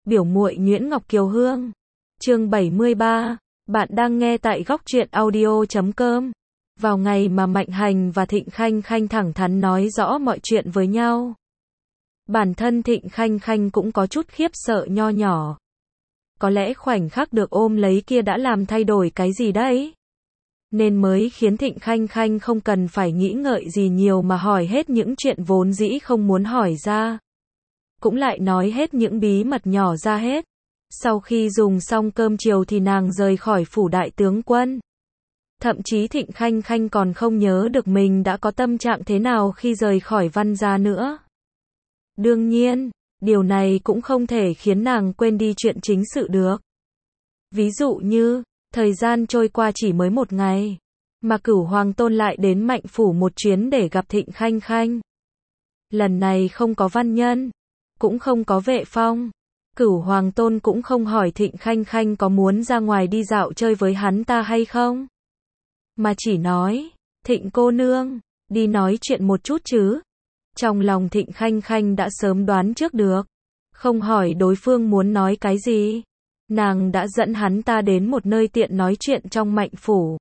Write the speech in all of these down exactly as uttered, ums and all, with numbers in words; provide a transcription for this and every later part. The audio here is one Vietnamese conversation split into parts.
Biểu muội Nguyễn Ngọc Kiều Hương. Chương bảy mươi ba. Bạn đang nghe tại góc truyện audio chấm com. Vào ngày mà Mạnh Hành và Thịnh Khanh Khanh thẳng thắn nói rõ mọi chuyện với nhau, bản thân Thịnh Khanh Khanh cũng có chút khiếp sợ nho nhỏ. Có lẽ khoảnh khắc được ôm lấy kia đã làm thay đổi cái gì đấy, nên mới khiến Thịnh Khanh Khanh không cần phải nghĩ ngợi gì nhiều mà hỏi hết những chuyện vốn dĩ không muốn hỏi ra. Cũng lại nói hết những bí mật nhỏ ra hết. Sau khi dùng xong cơm chiều thì nàng rời khỏi phủ đại tướng quân. Thậm chí Thịnh Khanh Khanh còn không nhớ được mình đã có tâm trạng thế nào khi rời khỏi Văn gia nữa. Đương nhiên, điều này cũng không thể khiến nàng quên đi chuyện chính sự được. Ví dụ như, thời gian trôi qua chỉ mới một ngày, mà Cửu Hoàng Tôn lại đến Mạnh phủ một chuyến để gặp Thịnh Khanh Khanh. Lần này không có Văn Nhân, cũng không có Vệ Phong. Cửu Hoàng Tôn cũng không hỏi Thịnh Khanh Khanh có muốn ra ngoài đi dạo chơi với hắn ta hay không, mà chỉ nói, Thịnh cô nương, đi nói chuyện một chút chứ. Trong lòng Thịnh Khanh Khanh đã sớm đoán trước được, không hỏi đối phương muốn nói cái gì, nàng đã dẫn hắn ta đến một nơi tiện nói chuyện trong Mạnh phủ.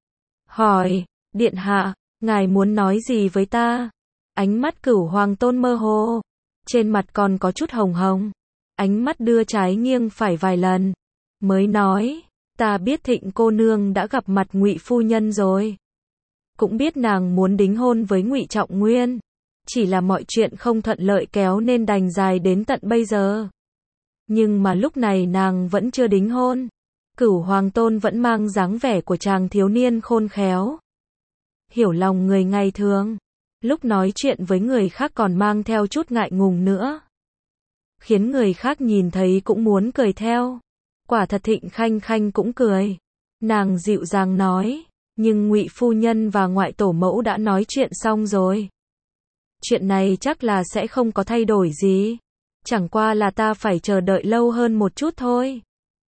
Hỏi, điện hạ, ngài muốn nói gì với ta? Ánh mắt Cửu Hoàng Tôn mơ hồ, trên mặt còn có chút hồng hồng, ánh mắt đưa trái nghiêng phải vài lần, mới nói, ta biết Thịnh cô nương đã gặp mặt Ngụy phu nhân rồi, cũng biết nàng muốn đính hôn với Ngụy Trọng Nguyên, chỉ là mọi chuyện không thuận lợi kéo nên đành dài đến tận bây giờ. Nhưng mà lúc này nàng vẫn chưa đính hôn. Cửu Hoàng Tôn vẫn mang dáng vẻ của chàng thiếu niên khôn khéo, hiểu lòng người ngày thường, lúc nói chuyện với người khác còn mang theo chút ngại ngùng nữa, khiến người khác nhìn thấy cũng muốn cười theo. Quả thật Thịnh Khanh Khanh cũng cười. Nàng dịu dàng nói, nhưng Ngụy phu nhân và ngoại tổ mẫu đã nói chuyện xong rồi. Chuyện này chắc là sẽ không có thay đổi gì, chẳng qua là ta phải chờ đợi lâu hơn một chút thôi.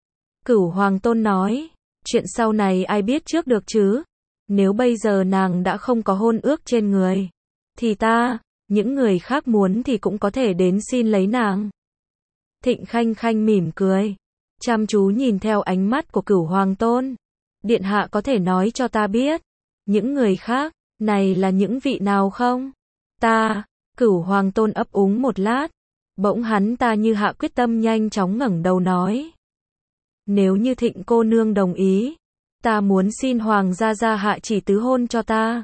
Cửu Hoàng Tôn nói, chuyện sau này ai biết trước được chứ. Nếu bây giờ nàng đã không có hôn ước trên người, thì ta, những người khác muốn thì cũng có thể đến xin lấy nàng. Thịnh Khanh Khanh mỉm cười, chăm chú nhìn theo ánh mắt của Cửu Hoàng Tôn. Điện hạ có thể nói cho ta biết, những người khác, này là những vị nào không? Ta, Cửu Hoàng Tôn ấp úng một lát, bỗng hắn ta như hạ quyết tâm nhanh chóng ngẩng đầu nói. Nếu như Thịnh cô nương đồng ý, ta muốn xin Hoàng gia gia hạ chỉ tứ hôn cho ta.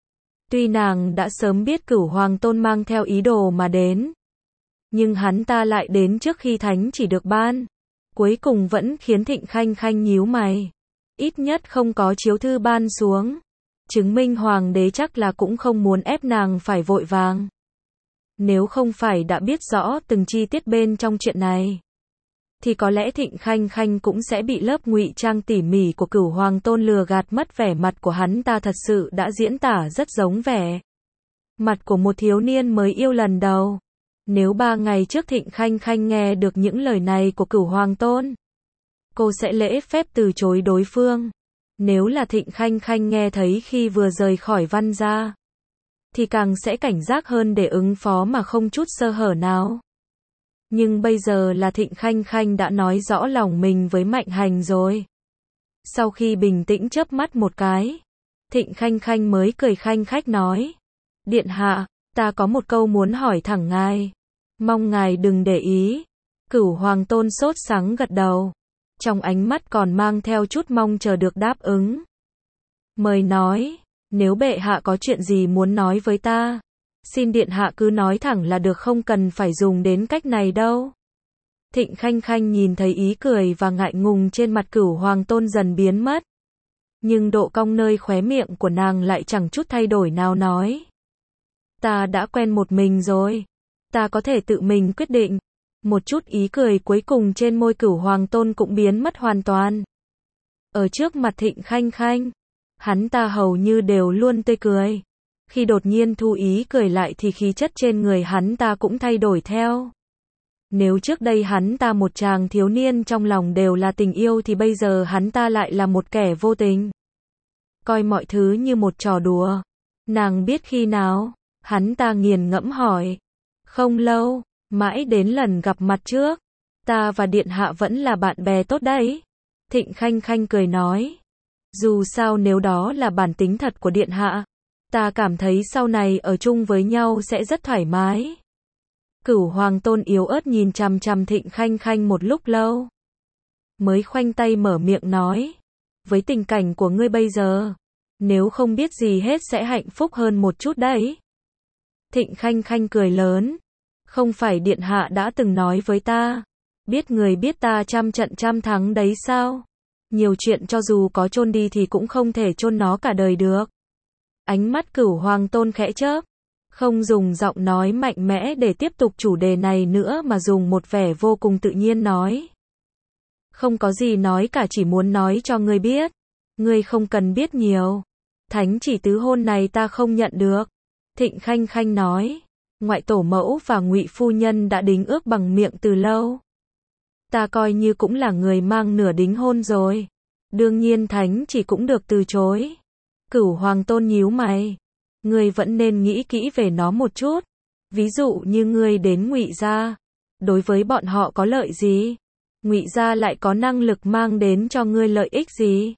Tuy nàng đã sớm biết Cửu Hoàng Tôn mang theo ý đồ mà đến, nhưng hắn ta lại đến trước khi thánh chỉ được ban, cuối cùng vẫn khiến Thịnh Khanh Khanh nhíu mày. Ít nhất không có chiếu thư ban xuống, chứng minh Hoàng đế chắc là cũng không muốn ép nàng phải vội vàng. Nếu không phải đã biết rõ từng chi tiết bên trong chuyện này, thì có lẽ Thịnh Khanh Khanh cũng sẽ bị lớp ngụy trang tỉ mỉ của Cửu Hoàng Tôn lừa gạt mất. Vẻ mặt của hắn ta thật sự đã diễn tả rất giống vẻ mặt của một thiếu niên mới yêu lần đầu. Nếu ba ngày trước Thịnh Khanh Khanh nghe được những lời này của Cửu Hoàng Tôn, cô sẽ lễ phép từ chối đối phương. Nếu là Thịnh Khanh Khanh nghe thấy khi vừa rời khỏi Văn gia, thì càng sẽ cảnh giác hơn để ứng phó mà không chút sơ hở nào. Nhưng bây giờ là Thịnh Khanh Khanh đã nói rõ lòng mình với Mạnh Hành rồi. Sau khi bình tĩnh chớp mắt một cái, Thịnh Khanh Khanh mới cười khanh khách nói, điện hạ, ta có một câu muốn hỏi thẳng ngài, mong ngài đừng để ý. Cửu Hoàng Tôn sốt sắng gật đầu, trong ánh mắt còn mang theo chút mong chờ được đáp ứng. Mời nói, nếu bệ hạ có chuyện gì muốn nói với ta, xin điện hạ cứ nói thẳng là được, không cần phải dùng đến cách này đâu. Thịnh Khanh Khanh nhìn thấy ý cười và ngại ngùng trên mặt Cửu Hoàng Tôn dần biến mất, nhưng độ cong nơi khóe miệng của nàng lại chẳng chút thay đổi nào, nói, ta đã quen một mình rồi, ta có thể tự mình quyết định. Một chút ý cười cuối cùng trên môi Cửu Hoàng Tôn cũng biến mất hoàn toàn. Ở trước mặt Thịnh Khanh Khanh, hắn ta hầu như đều luôn tươi cười. Khi đột nhiên thu ý cười lại thì khí chất trên người hắn ta cũng thay đổi theo. Nếu trước đây hắn ta một chàng thiếu niên trong lòng đều là tình yêu thì bây giờ hắn ta lại là một kẻ vô tình, coi mọi thứ như một trò đùa. Nàng biết khi nào? Hắn ta nghiền ngẫm hỏi. Không lâu, mãi đến lần gặp mặt trước, Ta và điện hạ vẫn là bạn bè tốt đấy. Thịnh Khanh Khanh cười nói. Dù sao nếu đó là bản tính thật của điện hạ, ta cảm thấy sau này ở chung với nhau sẽ rất thoải mái. Cửu Hoàng Tôn yếu ớt nhìn chằm chằm Thịnh Khanh Khanh một lúc lâu. Mới khoanh tay mở miệng nói. Với tình cảnh của ngươi bây giờ, nếu không biết gì hết sẽ hạnh phúc hơn một chút đấy. Thịnh Khanh Khanh cười lớn. Không phải điện hạ đã từng nói với ta, biết người biết ta trăm trận trăm thắng đấy sao? Nhiều chuyện cho dù có chôn đi thì cũng không thể chôn nó cả đời được. Ánh mắt Cửu Hoàng Tôn khẽ chớp, không dùng giọng nói mạnh mẽ để tiếp tục chủ đề này nữa mà dùng một vẻ vô cùng tự nhiên nói. Không có gì nói cả, chỉ muốn nói cho ngươi biết. Ngươi không cần biết nhiều. Thánh chỉ tứ hôn này ta không nhận được. Thịnh Khanh Khanh nói. Ngoại tổ mẫu và Ngụy phu nhân đã đính ước bằng miệng từ lâu. Ta coi như cũng là người mang nửa đính hôn rồi. Đương nhiên thánh chỉ cũng được từ chối. Cửu Hoàng Tôn nhíu mày. Ngươi vẫn nên nghĩ kỹ về nó một chút. Ví dụ như ngươi đến Ngụy gia, đối với bọn họ có lợi gì? Ngụy gia lại có năng lực mang đến cho ngươi lợi ích gì?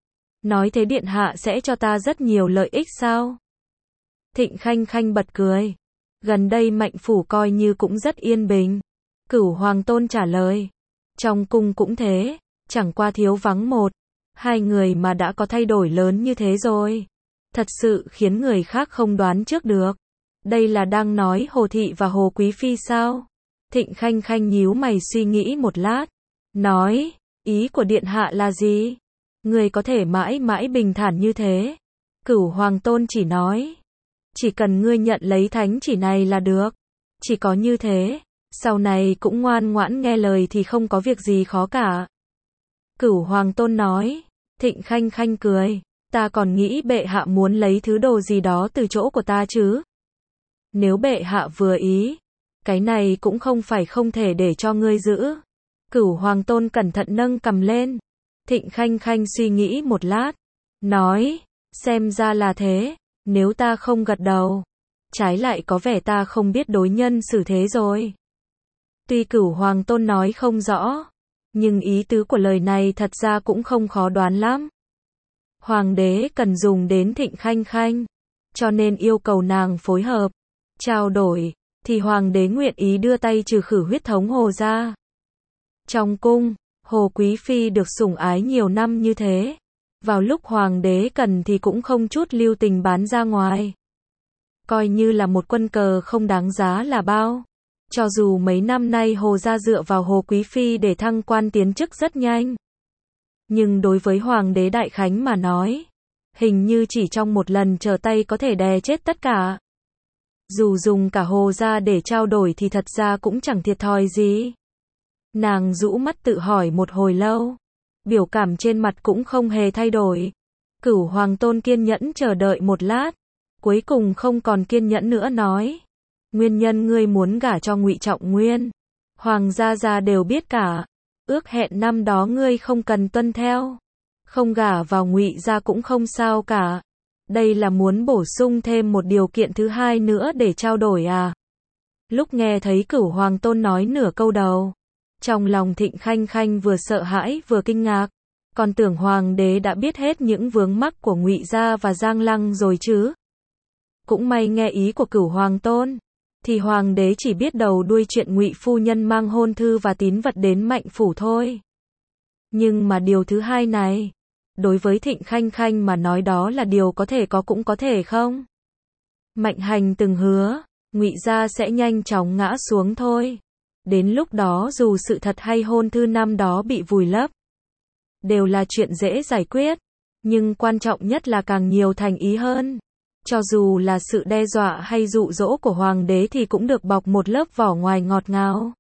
Nói thế điện hạ sẽ cho ta rất nhiều lợi ích sao? Thịnh Khanh Khanh bật cười. Gần đây Mạnh phủ coi như cũng rất yên bình. Cửu Hoàng Tôn trả lời. Trong cung cũng thế, chẳng qua thiếu vắng một, hai người mà đã có thay đổi lớn như thế rồi. Thật sự khiến người khác không đoán trước được. Đây là đang nói Hồ Thị và Hồ Quý Phi sao? Thịnh Khanh Khanh nhíu mày suy nghĩ một lát. Nói, ý của điện hạ là gì? Người có thể mãi mãi bình thản như thế. Cửu Hoàng Tôn chỉ nói. Chỉ cần ngươi nhận lấy thánh chỉ này là được. Chỉ có như thế, sau này cũng ngoan ngoãn nghe lời thì không có việc gì khó cả. Cửu Hoàng Tôn nói. Thịnh Khanh Khanh cười. Ta còn nghĩ bệ hạ muốn lấy thứ đồ gì đó từ chỗ của ta chứ. Nếu bệ hạ vừa ý, cái này cũng không phải không thể để cho ngươi giữ. Cửu Hoàng Tôn cẩn thận nâng cầm lên. Thịnh Khanh Khanh suy nghĩ một lát. Nói, xem ra là thế, nếu ta không gật đầu, trái lại có vẻ ta không biết đối nhân xử thế rồi. Tuy Cửu Hoàng Tôn nói không rõ, nhưng ý tứ của lời này thật ra cũng không khó đoán lắm. Hoàng đế cần dùng đến Thịnh Khanh Khanh, cho nên yêu cầu nàng phối hợp, trao đổi, thì Hoàng đế nguyện ý đưa tay trừ khử huyết thống Hồ gia. Trong cung, Hồ Quý Phi được sủng ái nhiều năm như thế, vào lúc Hoàng đế cần thì cũng không chút lưu tình bán ra ngoài. Coi như là một quân cờ không đáng giá là bao. Cho dù mấy năm nay Hồ gia dựa vào Hồ Quý Phi để thăng quan tiến chức rất nhanh. Nhưng đối với Hoàng đế Đại Khánh mà nói, hình như chỉ trong một lần trở tay có thể đè chết tất cả. Dù dùng cả Hồ gia để trao đổi thì thật ra cũng chẳng thiệt thòi gì. Nàng rũ mắt tự hỏi một hồi lâu, biểu cảm trên mặt cũng không hề thay đổi. Cửu Hoàng Tôn kiên nhẫn chờ đợi một lát, cuối cùng không còn kiên nhẫn nữa nói. Nguyên nhân ngươi muốn gả cho Ngụy Trọng Nguyên, Hoàng gia gia đều biết cả. Ước hẹn năm đó ngươi không cần tuân theo, không gả vào Ngụy gia cũng không sao cả. Đây là muốn bổ sung thêm một điều kiện thứ hai nữa để trao đổi à? Lúc nghe thấy Cửu Hoàng Tôn nói nửa câu đầu, trong lòng Thịnh Khanh Khanh vừa sợ hãi vừa kinh ngạc, còn tưởng Hoàng đế đã biết hết những vướng mắc của Ngụy gia và Giang Lăng rồi chứ. Cũng may nghe ý của Cửu Hoàng Tôn, thì Hoàng đế chỉ biết đầu đuôi chuyện Ngụy phu nhân mang hôn thư và tín vật đến Mạnh phủ thôi. Nhưng mà điều thứ hai này, đối với Thịnh Khanh Khanh mà nói đó là điều có thể có cũng có thể không. Mạnh Hành từng hứa, Ngụy gia sẽ nhanh chóng ngã xuống thôi. Đến lúc đó dù sự thật hay hôn thư năm đó bị vùi lấp, đều là chuyện dễ giải quyết. Nhưng quan trọng nhất là càng nhiều thành ý hơn. Cho dù là sự đe dọa hay dụ dỗ của Hoàng đế thì cũng được bọc một lớp vỏ ngoài ngọt ngào.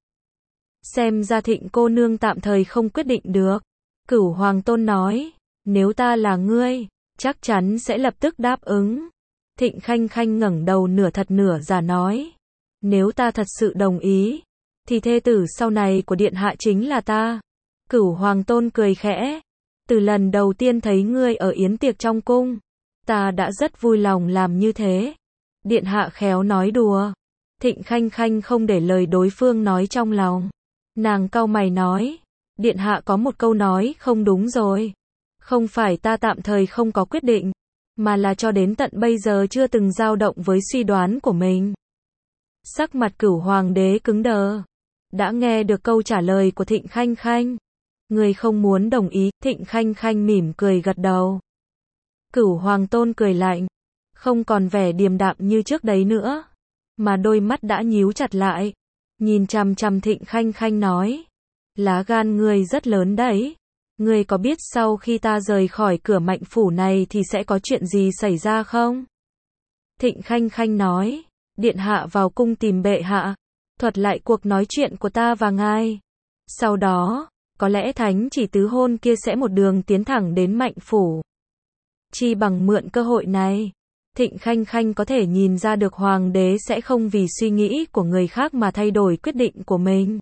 Xem ra Thịnh cô nương tạm thời không quyết định được. Cửu Hoàng Tôn nói, nếu ta là ngươi, chắc chắn sẽ lập tức đáp ứng. Thịnh Khanh Khanh ngẩng đầu nửa thật nửa giả nói, nếu ta thật sự đồng ý, thì thê tử sau này của điện hạ chính là ta. Cửu Hoàng Tôn cười khẽ, từ lần đầu tiên thấy ngươi ở yến tiệc trong cung, ta đã rất vui lòng làm như thế. Điện hạ khéo nói đùa. Thịnh Khanh Khanh không để lời đối phương nói trong lòng. Nàng cau mày nói, điện hạ có một câu nói không đúng rồi. Không phải ta tạm thời không có quyết định, mà là cho đến tận bây giờ chưa từng dao động với suy đoán của mình. Sắc mặt Cửu hoàng đế cứng đờ. Đã nghe được câu trả lời của Thịnh Khanh Khanh. Người không muốn đồng ý, Thịnh Khanh Khanh mỉm cười gật đầu. Cửu hoàng tôn cười lạnh, không còn vẻ điềm đạm như trước đấy nữa, mà đôi mắt đã nhíu chặt lại, nhìn chằm chằm Thịnh Khanh Khanh nói, lá gan ngươi rất lớn đấy. Ngươi có biết sau khi ta rời khỏi cửa Mạnh phủ này thì sẽ có chuyện gì xảy ra không? Thịnh Khanh Khanh nói, điện hạ vào cung tìm bệ hạ, thuật lại cuộc nói chuyện của ta và ngài. Sau đó, có lẽ thánh chỉ tứ hôn kia sẽ một đường tiến thẳng đến Mạnh phủ. Chi bằng mượn cơ hội này, Thịnh Khanh Khanh có thể nhìn ra được hoàng đế sẽ không vì suy nghĩ của người khác mà thay đổi quyết định của mình.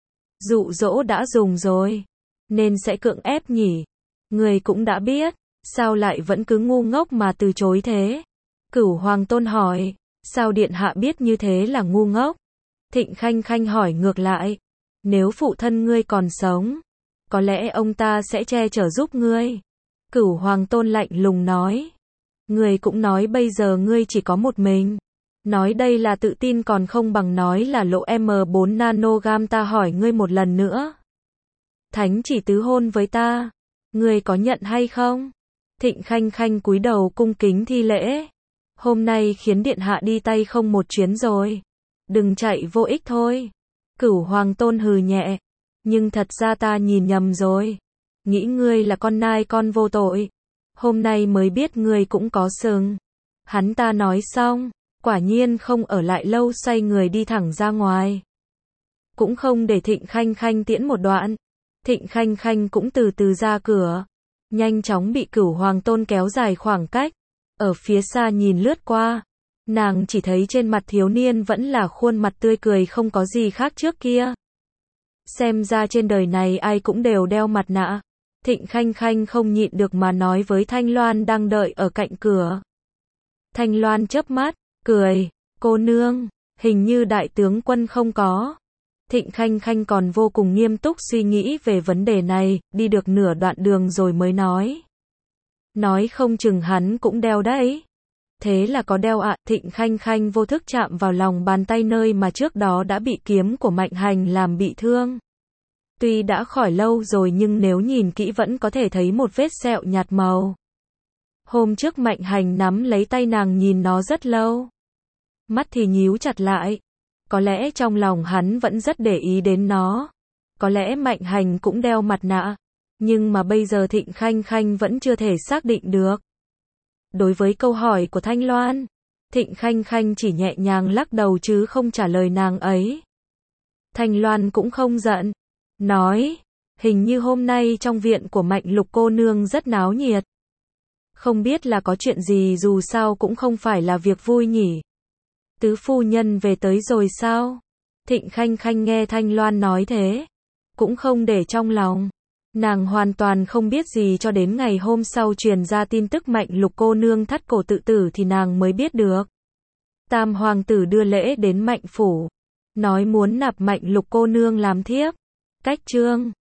Dụ dỗ đã dùng rồi, nên sẽ cưỡng ép nhỉ. Người cũng đã biết, sao lại vẫn cứ ngu ngốc mà từ chối thế? Cửu hoàng tôn hỏi, sao điện hạ biết như thế là ngu ngốc? Thịnh Khanh Khanh hỏi ngược lại, nếu phụ thân ngươi còn sống, có lẽ ông ta sẽ che chở giúp ngươi. Cửu hoàng tôn lạnh lùng nói, ngươi cũng nói bây giờ ngươi chỉ có một mình. Nói đây là tự tin còn không bằng nói là lộ M bốn nanogam. Ta hỏi ngươi một lần nữa. Thánh chỉ tứ hôn với ta, ngươi có nhận hay không? Thịnh Khanh Khanh cúi đầu cung kính thi lễ. Hôm nay khiến điện hạ đi tay không một chuyến rồi. Đừng chạy vô ích thôi. Cửu hoàng tôn hừ nhẹ. Nhưng thật ra ta nhìn nhầm rồi. Nghĩ ngươi là con nai con vô tội. Hôm nay mới biết ngươi cũng có sừng. Hắn ta nói xong, quả nhiên không ở lại lâu, xoay người đi thẳng ra ngoài. Cũng không để Thịnh Khanh Khanh tiễn một đoạn. Thịnh Khanh Khanh cũng từ từ ra cửa. Nhanh chóng bị Cửu hoàng tôn kéo dài khoảng cách. Ở phía xa nhìn lướt qua, nàng chỉ thấy trên mặt thiếu niên vẫn là khuôn mặt tươi cười không có gì khác trước kia. Xem ra trên đời này ai cũng đều đeo mặt nạ. Thịnh Khanh Khanh không nhịn được mà nói với Thanh Loan đang đợi ở cạnh cửa. Thanh Loan chớp mắt, cười, cô nương, hình như đại tướng quân không có. Thịnh Khanh Khanh còn vô cùng nghiêm túc suy nghĩ về vấn đề này, đi được nửa đoạn đường rồi mới nói. Nói không chừng hắn cũng đeo đấy. Thế là có đeo ạ. À? Thịnh Khanh Khanh vô thức chạm vào lòng bàn tay nơi mà trước đó đã bị kiếm của Mạnh Hành làm bị thương. Tuy đã khỏi lâu rồi nhưng nếu nhìn kỹ vẫn có thể thấy một vết sẹo nhạt màu. Hôm trước Mạnh Hành nắm lấy tay nàng nhìn nó rất lâu. Mắt thì nhíu chặt lại. Có lẽ trong lòng hắn vẫn rất để ý đến nó. Có lẽ Mạnh Hành cũng đeo mặt nạ. Nhưng mà bây giờ Thịnh Khanh Khanh vẫn chưa thể xác định được. Đối với câu hỏi của Thanh Loan, Thịnh Khanh Khanh chỉ nhẹ nhàng lắc đầu chứ không trả lời nàng ấy. Thanh Loan cũng không giận. Nói, hình như hôm nay trong viện của Mạnh Lục cô nương rất náo nhiệt. Không biết là có chuyện gì, dù sao cũng không phải là việc vui nhỉ. Tứ phu nhân về tới rồi sao? Thịnh Khanh Khanh nghe Thanh Loan nói thế, cũng không để trong lòng. Nàng hoàn toàn không biết gì cho đến ngày hôm sau truyền ra tin tức Mạnh Lục cô nương thắt cổ tự tử thì nàng mới biết được. Tam hoàng tử đưa lễ đến Mạnh phủ, nói muốn nạp Mạnh Lục cô nương làm thiếp. Cách chương